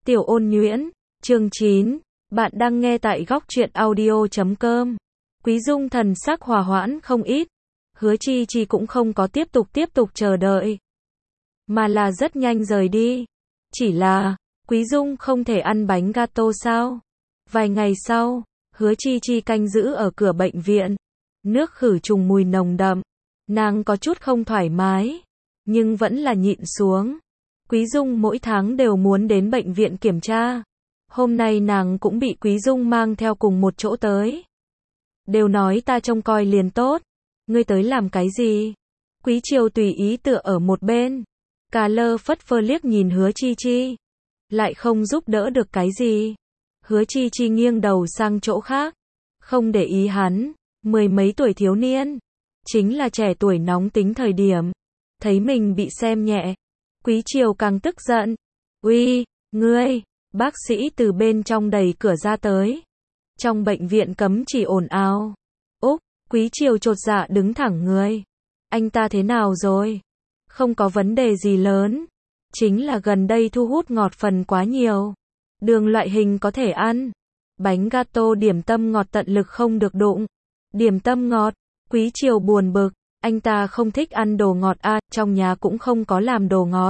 Tiểu Ôn Nhuyễn, chương 9, bạn đang nghe tại góc truyện audio.com. Quý Dung thần sắc hòa hoãn không ít, Hứa Chi Chi cũng không có tiếp tục chờ đợi, mà là rất nhanh rời đi. Chỉ là, Quý Dung không thể ăn bánh gato sao? Vài ngày sau, Hứa Chi Chi canh giữ ở cửa bệnh viện, nước khử trùng mùi nồng đậm, nàng có chút không thoải mái, nhưng vẫn là nhịn xuống. Quý Dung mỗi tháng đều muốn đến bệnh viện kiểm tra. Hôm nay nàng cũng bị Quý Dung mang theo cùng một chỗ tới. Đều nói ta trông coi liền tốt. Ngươi tới làm cái gì? Quý Triều tùy ý tựa ở một bên. Cà lơ phất phơ liếc nhìn Hứa Chi Chi. Lại không giúp đỡ được cái gì. Hứa Chi Chi nghiêng đầu sang chỗ khác. Không để ý hắn. Mười mấy tuổi thiếu niên. Chính là trẻ tuổi nóng tính thời điểm. Thấy mình bị xem nhẹ. Quý Triều càng tức giận. Uy, ngươi, bác sĩ từ bên trong đẩy cửa ra tới. Trong bệnh viện cấm chỉ ồn ào. Úc, Quý Triều chột dạ đứng thẳng người. Anh ta thế nào rồi? Không có vấn đề gì lớn. Chính là gần đây thu hút ngọt phần quá nhiều. Đường loại hình có thể ăn. Bánh gato điểm tâm ngọt tận lực không được đụng. Điểm tâm ngọt, Quý Triều buồn bực. Anh ta không thích ăn đồ ngọt trong nhà cũng không có làm đồ ngọt.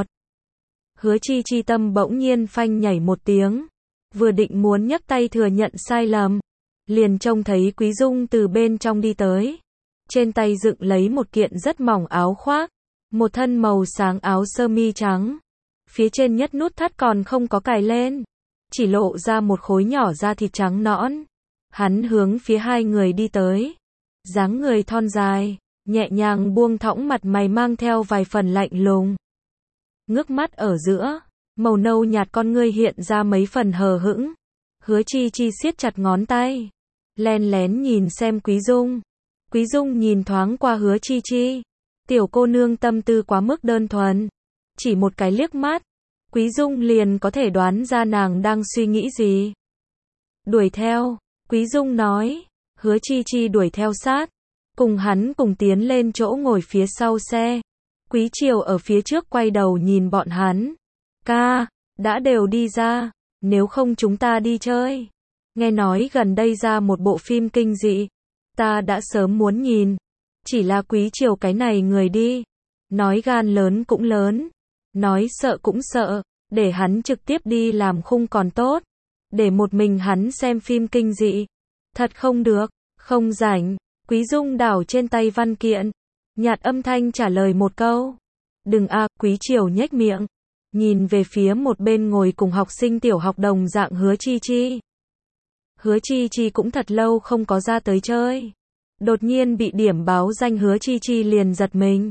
Hứa Chi Chi tâm bỗng nhiên phanh nhảy một tiếng. Vừa định muốn nhấc tay thừa nhận sai lầm. Liền trông thấy Quý Dung từ bên trong đi tới. Trên tay dựng lấy một kiện rất mỏng áo khoác. Một thân màu sáng áo sơ mi trắng. Phía trên nhất nút thắt còn không có cài lên. Chỉ lộ ra một khối nhỏ da thịt trắng nõn. Hắn hướng phía hai người đi tới. Dáng người thon dài. Nhẹ nhàng buông thõng mặt mày mang theo vài phần lạnh lùng. Ngước mắt ở giữa, màu nâu nhạt con ngươi hiện ra mấy phần hờ hững. Hứa Chi Chi siết chặt ngón tay, len lén nhìn xem Quý Dung. Quý Dung nhìn thoáng qua Hứa Chi Chi. Tiểu cô nương tâm tư quá mức đơn thuần. Chỉ một cái liếc mắt, Quý Dung liền có thể đoán ra nàng đang suy nghĩ gì. Đuổi theo, Quý Dung nói. Hứa Chi Chi đuổi theo sát. Cùng hắn cùng tiến lên chỗ ngồi phía sau xe. Quý Triều ở phía trước quay đầu nhìn bọn hắn. Ca, đã đều đi ra, nếu không chúng ta đi chơi. Nghe nói gần đây ra một bộ phim kinh dị. Ta đã sớm muốn nhìn. Chỉ là Quý Triều cái này người đi. Nói gan lớn cũng lớn. Nói sợ cũng sợ. Để hắn trực tiếp đi làm khung còn tốt. Để một mình hắn xem phim kinh dị. Thật không được, không rảnh. Quý Dung đảo trên tay văn kiện. Nhạt âm thanh trả lời một câu. Đừng Quý Triều nhếch miệng. Nhìn về phía một bên ngồi cùng học sinh tiểu học đồng dạng Hứa Chi Chi. Hứa Chi Chi cũng thật lâu không có ra tới chơi. Đột nhiên bị điểm báo danh Hứa Chi Chi liền giật mình.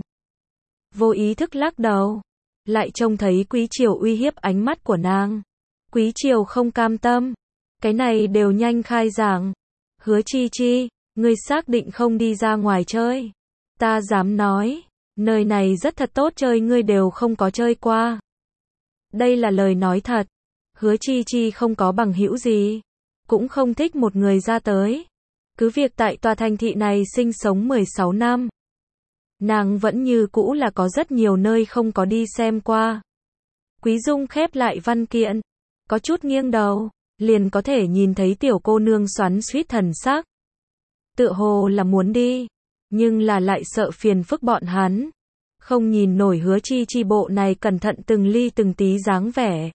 Vô ý thức lắc đầu. Lại trông thấy Quý Triều uy hiếp ánh mắt của nàng. Quý Triều không cam tâm. Cái này đều nhanh khai giảng. Hứa Chi Chi, ngươi xác định không đi ra ngoài chơi? Ta dám nói, nơi này rất thật tốt chơi ngươi đều không có chơi qua. Đây là lời nói thật. Hứa Chi Chi không có bằng hữu gì. Cũng không thích một người ra tới. Cứ việc tại tòa thành thị này sinh sống 16 năm. Nàng vẫn như cũ là có rất nhiều nơi không có đi xem qua. Quý Dung khép lại văn kiện. Có chút nghiêng đầu. Liền có thể nhìn thấy tiểu cô nương xoắn xuýt thần sắc. Tựa hồ là muốn đi. Nhưng là lại sợ phiền phức bọn hắn. Không nhìn nổi Hứa Chi Chi bộ này cẩn thận từng ly từng tí dáng vẻ.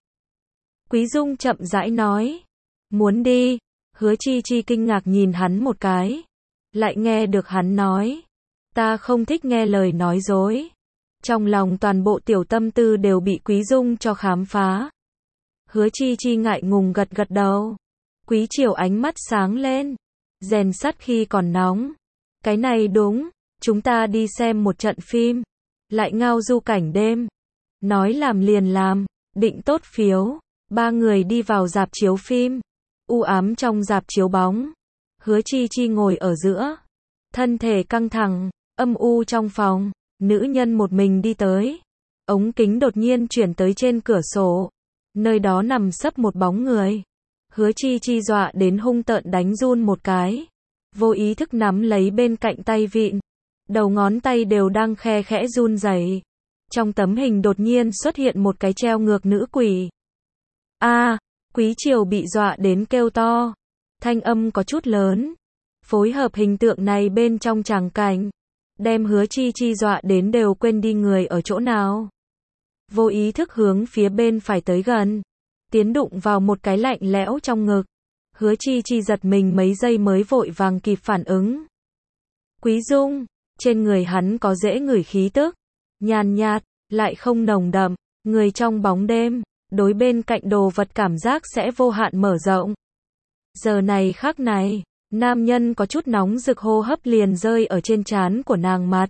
Quý Dung chậm rãi nói. Muốn đi. Hứa Chi Chi kinh ngạc nhìn hắn một cái. Lại nghe được hắn nói. Ta không thích nghe lời nói dối. Trong lòng toàn bộ tiểu tâm tư đều bị Quý Dung cho khám phá. Hứa Chi Chi ngại ngùng gật gật đầu. Quý Triều ánh mắt sáng lên. Rèn sắt khi còn nóng. Cái này đúng, chúng ta đi xem một trận phim. Lại ngao du cảnh đêm. Nói làm liền làm, định tốt phiếu. Ba người đi vào rạp chiếu phim. U ám trong rạp chiếu bóng. Hứa Chi Chi ngồi ở giữa. Thân thể căng thẳng, âm u trong phòng. Nữ nhân một mình đi tới. Ống kính đột nhiên chuyển tới trên cửa sổ. Nơi đó nằm sấp một bóng người. Hứa Chi Chi dọa đến hung tợn đánh run một cái. Vô ý thức nắm lấy bên cạnh tay vịn. Đầu ngón tay đều đang khe khẽ run rẩy. Trong tấm hình đột nhiên xuất hiện một cái treo ngược nữ quỷ. A, Quý Triều bị dọa đến kêu to. Thanh âm có chút lớn. Phối hợp hình tượng này bên trong tràng cảnh, đem Hứa Chi Chi dọa đến đều quên đi người ở chỗ nào. Vô ý thức hướng phía bên phải tới gần, tiến đụng vào một cái lạnh lẽo trong ngực. Hứa Chi Chi giật mình mấy giây mới vội vàng kịp phản ứng. Quý Dung, trên người hắn có dễ ngửi khí tức, nhàn nhạt, lại không nồng đậm, người trong bóng đêm, đối bên cạnh đồ vật cảm giác sẽ vô hạn mở rộng. Giờ này khắc này, nam nhân có chút nóng rực hô hấp liền rơi ở trên trán của nàng mặt.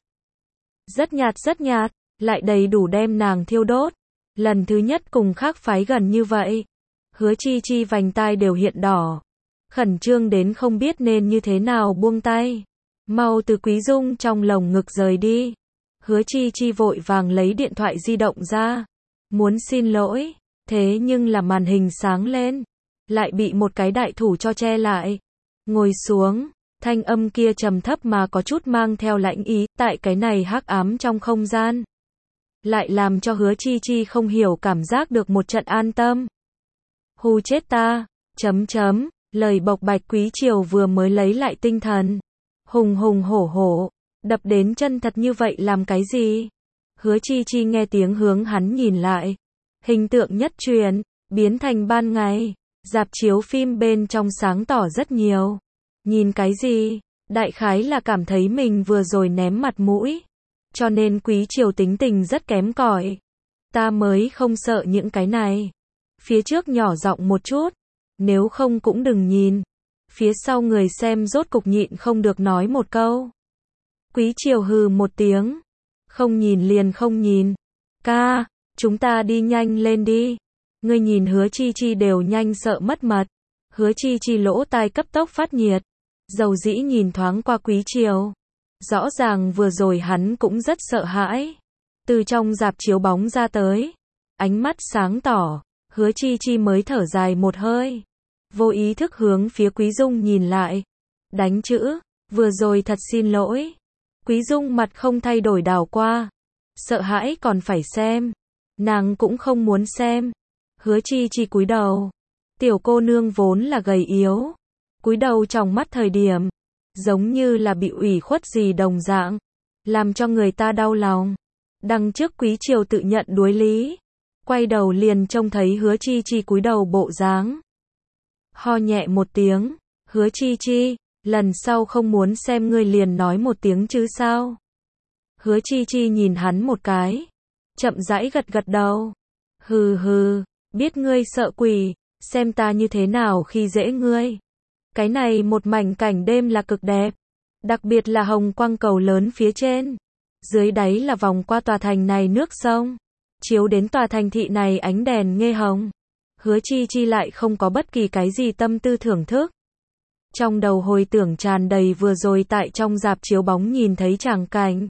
Rất nhạt, lại đầy đủ đem nàng thiêu đốt. Lần thứ nhất cùng khác phái gần như vậy. Hứa Chi Chi vành tai đều hiện đỏ. Khẩn trương đến không biết nên như thế nào buông tay. Mau từ Quý Dung trong lồng ngực rời đi. Hứa Chi Chi vội vàng lấy điện thoại di động ra. Muốn xin lỗi, thế nhưng là màn hình sáng lên. Lại bị một cái đại thủ cho che lại. Ngồi xuống, thanh âm kia trầm thấp mà có chút mang theo lãnh ý, tại cái này hắc ám trong không gian. Lại làm cho Hứa Chi Chi không hiểu cảm giác được một trận an tâm. Hù chết ta, lời bộc bạch. Quý Triều vừa mới lấy lại tinh thần. Hùng hùng hổ hổ, đập đến chân thật như vậy làm cái gì? Hứa Chi Chi nghe tiếng hướng hắn nhìn lại. Hình tượng nhất truyền, biến thành ban ngày. Rạp chiếu phim bên trong sáng tỏ rất nhiều. Nhìn cái gì? Đại khái là cảm thấy mình vừa rồi ném mặt mũi. Cho nên Quý Triều tính tình rất kém cỏi. Ta mới không sợ những cái này. Phía trước nhỏ giọng một chút. Nếu không cũng đừng nhìn. Phía sau người xem rốt cục nhịn không được nói một câu. Quý Triều hừ một tiếng. Không nhìn liền không nhìn. Ca, chúng ta đi nhanh lên đi. Ngươi nhìn Hứa Chi Chi đều nhanh sợ mất mật. Hứa Chi Chi lỗ tai cấp tốc phát nhiệt. Dầu dĩ nhìn thoáng qua Quý Triều. Rõ ràng vừa rồi hắn cũng rất sợ hãi. Từ trong rạp chiếu bóng ra tới. Ánh mắt sáng tỏ. Hứa Chi Chi mới thở dài một hơi. Vô ý thức hướng phía Quý Dung nhìn lại. Đánh chữ. Vừa rồi thật xin lỗi. Quý Dung mặt không thay đổi đảo qua. Sợ hãi còn phải xem. Nàng cũng không muốn xem. Hứa Chi Chi cúi đầu. Tiểu cô nương vốn là gầy yếu. Cúi đầu trong mắt thời điểm. Giống như là bị ủy khuất gì đồng dạng. Làm cho người ta đau lòng. Đằng trước Quý Triều tự nhận đuối lý. Quay đầu liền trông thấy Hứa Chi Chi cúi đầu bộ dáng. Ho nhẹ một tiếng. Hứa Chi Chi, lần sau không muốn xem ngươi liền nói một tiếng chứ sao. Hứa Chi Chi nhìn hắn một cái. Chậm rãi gật gật đầu. Hừ hừ, biết ngươi sợ quỷ, xem ta như thế nào khi dễ ngươi. Cái này một mảnh cảnh đêm là cực đẹp. Đặc biệt là hồng quang cầu lớn phía trên. Dưới đáy là vòng qua tòa thành này nước sông. Chiếu đến tòa thành thị này ánh đèn nghe hồng. Hứa Chi Chi lại không có bất kỳ cái gì tâm tư thưởng thức. Trong đầu hồi tưởng tràn đầy vừa rồi tại trong rạp chiếu bóng nhìn thấy tràng cảnh.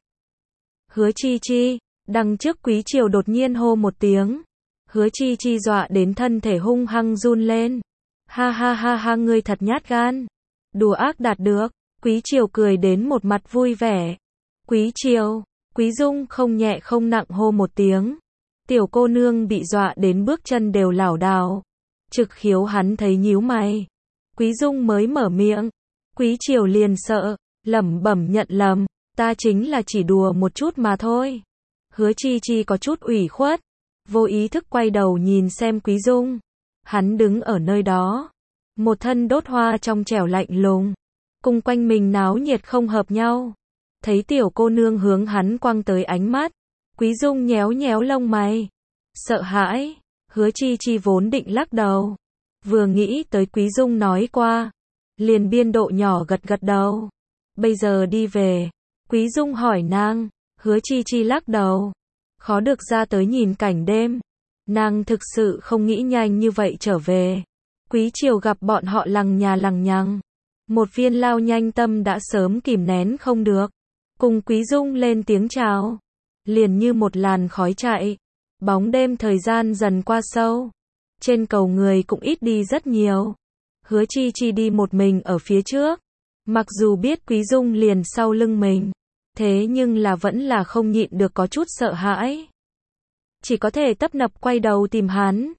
Hứa Chi Chi, đằng trước Quý Triều đột nhiên hô một tiếng. Hứa Chi Chi dọa đến thân thể hung hăng run lên. Ha ha ha ha, ngươi thật nhát gan. Đùa ác đạt được. Quý Triều cười đến một mặt vui vẻ. Quý Triều, Quý Dung không nhẹ không nặng hô một tiếng. Tiểu cô nương bị dọa đến bước chân đều lảo đảo. Trực Khiếu hắn thấy nhíu mày. Quý Dung mới mở miệng. Quý Triều liền sợ, lẩm bẩm nhận lầm. Ta chính là chỉ đùa một chút mà thôi. Hứa Chi Chi có chút ủy khuất. Vô ý thức quay đầu nhìn xem Quý Dung. Hắn đứng ở nơi đó. Một thân đốt hoa trong trẻo lạnh lùng. Cùng quanh mình náo nhiệt không hợp nhau. Thấy tiểu cô nương hướng hắn quăng tới ánh mắt. Quý Dung nhéo nhéo lông mày. Sợ hãi. Hứa Chi Chi vốn định lắc đầu. Vừa nghĩ tới Quý Dung nói qua. Liền biên độ nhỏ gật gật đầu. Bây giờ đi về. Quý Dung hỏi nàng. Hứa Chi Chi lắc đầu. Khó được ra tới nhìn cảnh đêm. Nàng thực sự không nghĩ nhanh như vậy trở về. Quý Triều gặp bọn họ lằng nhà lằng nhằng. Một viên lao nhanh tâm đã sớm kìm nén không được. Cùng Quý Dung lên tiếng chào. Liền như một làn khói chạy. Bóng đêm thời gian dần qua sâu. Trên cầu người cũng ít đi rất nhiều. Hứa Chi Chi đi một mình ở phía trước. Mặc dù biết Quý Dung liền sau lưng mình. Thế nhưng là vẫn là không nhịn được có chút sợ hãi. Chỉ có thể tấp nập quay đầu tìm hắn.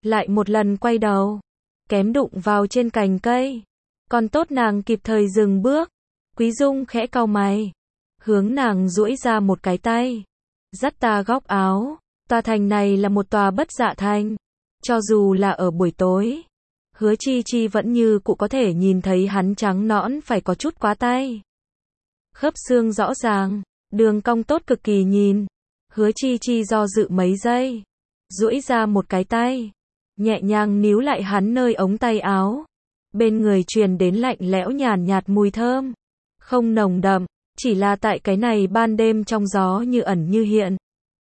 lại một lần quay đầu, kém đụng vào trên cành cây. Còn tốt nàng kịp thời dừng bước. Quý Dung khẽ cau mày, hướng nàng duỗi ra một cái tay, dắt ta góc áo. Tòa thành này là một tòa bất dạ thành. Cho dù là ở buổi tối, Hứa Chi Chi vẫn như cụ có thể nhìn thấy hắn trắng nõn phải có chút quá tay. Khớp xương rõ ràng, đường cong tốt cực kỳ nhìn. Hứa Chi Chi do dự mấy giây, duỗi ra một cái tay, nhẹ nhàng níu lại hắn nơi ống tay áo. Bên người truyền đến lạnh lẽo nhàn nhạt mùi thơm, không nồng đậm, chỉ là tại cái này ban đêm trong gió như ẩn như hiện.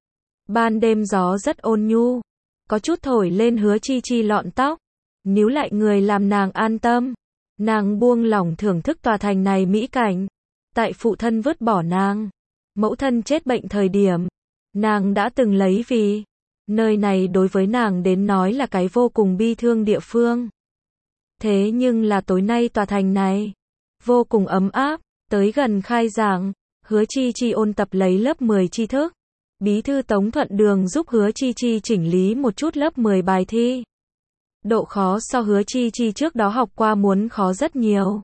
Ban đêm gió rất ôn nhu, có chút thổi lên Hứa Chi Chi lọn tóc, níu lại người làm nàng an tâm. Nàng buông lỏng thưởng thức tòa thành này mỹ cảnh. Tại phụ thân vứt bỏ nàng, mẫu thân chết bệnh thời điểm, nàng đã từng lấy vì nơi này đối với nàng đến nói là cái vô cùng bi thương địa phương. Thế nhưng là tối nay tòa thành này vô cùng ấm áp. Tới gần khai giảng, Hứa Chi Chi ôn tập lấy lớp 10 tri thức. Bí thư Tống thuận đường giúp Hứa Chi Chi chỉnh lý một chút lớp 10 bài thi. Độ khó so Hứa Chi Chi trước đó học qua muốn khó rất nhiều.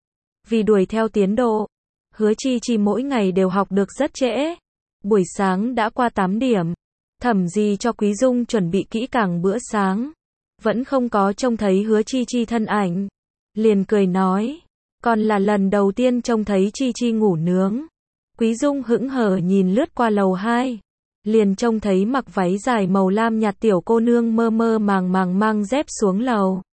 Vì đuổi theo tiến độ, Hứa Chi Chi mỗi ngày đều học được rất trễ. Buổi sáng đã qua 8 điểm. Thẩm Dì cho Quý Dung chuẩn bị kỹ càng bữa sáng. Vẫn không có trông thấy Hứa Chi Chi thân ảnh. Liền cười nói, còn là lần đầu tiên trông thấy Chi Chi ngủ nướng. Quý Dung hững hờ nhìn lướt qua lầu 2. Liền trông thấy mặc váy dài màu lam nhạt tiểu cô nương mơ mơ màng màng mang dép xuống lầu.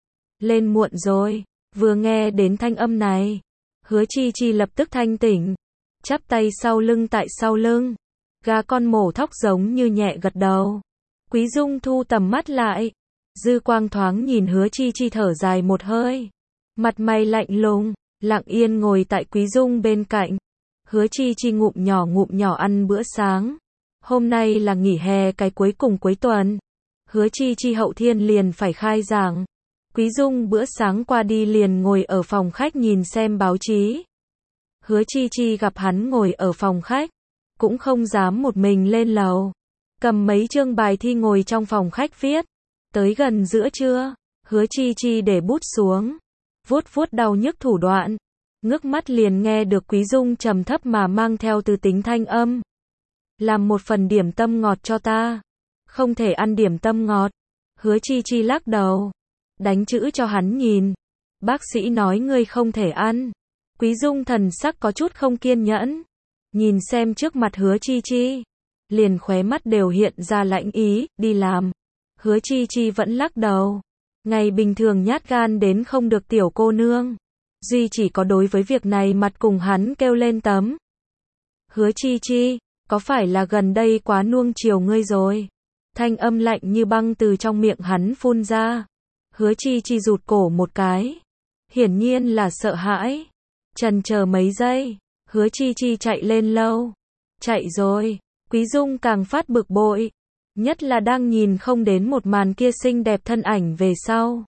Lên muộn rồi. Vừa nghe đến thanh âm này, Hứa Chi Chi lập tức thanh tỉnh, chắp tay sau lưng tại sau lưng. Gà con mổ thóc giống như nhẹ gật đầu. Quý Dung thu tầm mắt lại, dư quang thoáng nhìn Hứa Chi Chi thở dài một hơi. Mặt mày lạnh lùng, lặng yên ngồi tại Quý Dung bên cạnh. Hứa Chi Chi ngụm nhỏ ăn bữa sáng. Hôm nay là nghỉ hè cái cuối cùng cuối tuần. Hứa Chi Chi hậu thiên liền phải khai giảng. Quý Dung bữa sáng qua đi liền ngồi ở phòng khách nhìn xem báo chí. Hứa Chi Chi gặp hắn ngồi ở phòng khách, cũng không dám một mình lên lầu. Cầm mấy chương bài thi ngồi trong phòng khách viết. Tới gần giữa trưa, Hứa Chi Chi để bút xuống, vuốt vuốt đau nhức thủ đoạn. Ngước mắt liền nghe được Quý Dung trầm thấp mà mang theo từ tính thanh âm. Làm một phần điểm tâm ngọt cho ta. Không thể ăn điểm tâm ngọt. Hứa Chi Chi lắc đầu, đánh chữ cho hắn nhìn. Bác sĩ nói ngươi không thể ăn. Quý Dung thần sắc có chút không kiên nhẫn. Nhìn xem trước mặt Hứa Chi Chi, liền khóe mắt đều hiện ra lãnh ý, đi làm. Hứa Chi Chi vẫn lắc đầu. Ngày bình thường nhát gan đến không được tiểu cô nương. Duy chỉ có đối với việc này mặt cùng hắn kêu lên tấm. Hứa Chi Chi, có phải là gần đây quá nuông chiều ngươi rồi? Thanh âm lạnh như băng từ trong miệng hắn phun ra. Hứa Chi Chi rụt cổ một cái. Hiển nhiên là sợ hãi. Chần chờ mấy giây, Hứa Chi Chi chạy lên lâu. Chạy rồi. Quý Dung càng phát bực bội. Nhất là đang nhìn không đến một màn kia xinh đẹp thân ảnh về sau.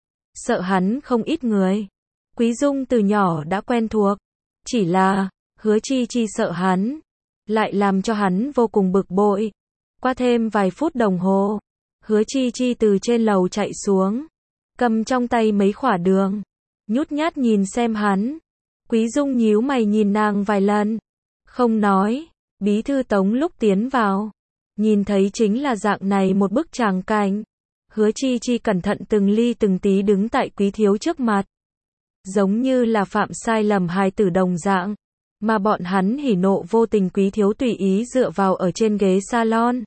Sợ hắn không ít người. Quý Dung từ nhỏ đã quen thuộc. Chỉ là, Hứa Chi Chi sợ hắn, lại làm cho hắn vô cùng bực bội. Qua thêm vài phút đồng hồ, Hứa Chi Chi từ trên lầu chạy xuống, cầm trong tay mấy khỏa đường, nhút nhát nhìn xem hắn. Quý Dung nhíu mày nhìn nàng vài lần, không nói. Bí thư Tống lúc tiến vào, nhìn thấy chính là dạng này một bức tràng cảnh. Hứa Chi Chi cẩn thận từng ly từng tí đứng tại Quý thiếu trước mặt, giống như là phạm sai lầm hài tử đồng dạng, mà bọn hắn hỉ nộ vô tình. Quý thiếu tùy ý dựa vào ở trên ghế salon,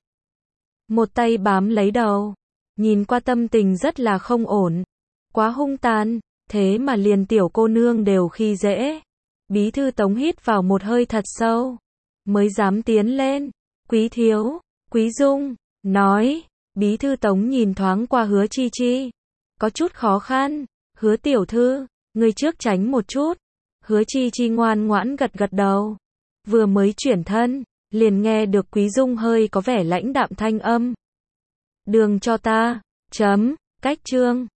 một tay bám lấy đầu, nhìn qua tâm tình rất là không ổn, quá hung tàn, thế mà liền tiểu cô nương đều khi dễ. Bí thư Tống hít vào một hơi thật sâu, mới dám tiến lên. Quý thiếu, Quý Dung, nói. Bí thư Tống nhìn thoáng qua Hứa Chi Chi, có chút khó khăn. Hứa tiểu thư, ngươi trước tránh một chút. Hứa Chi Chi ngoan ngoãn gật gật đầu. Vừa mới chuyển thân, liền nghe được Quý Dung hơi có vẻ lãnh đạm thanh âm. Đường cho ta. Chấm, cách chương.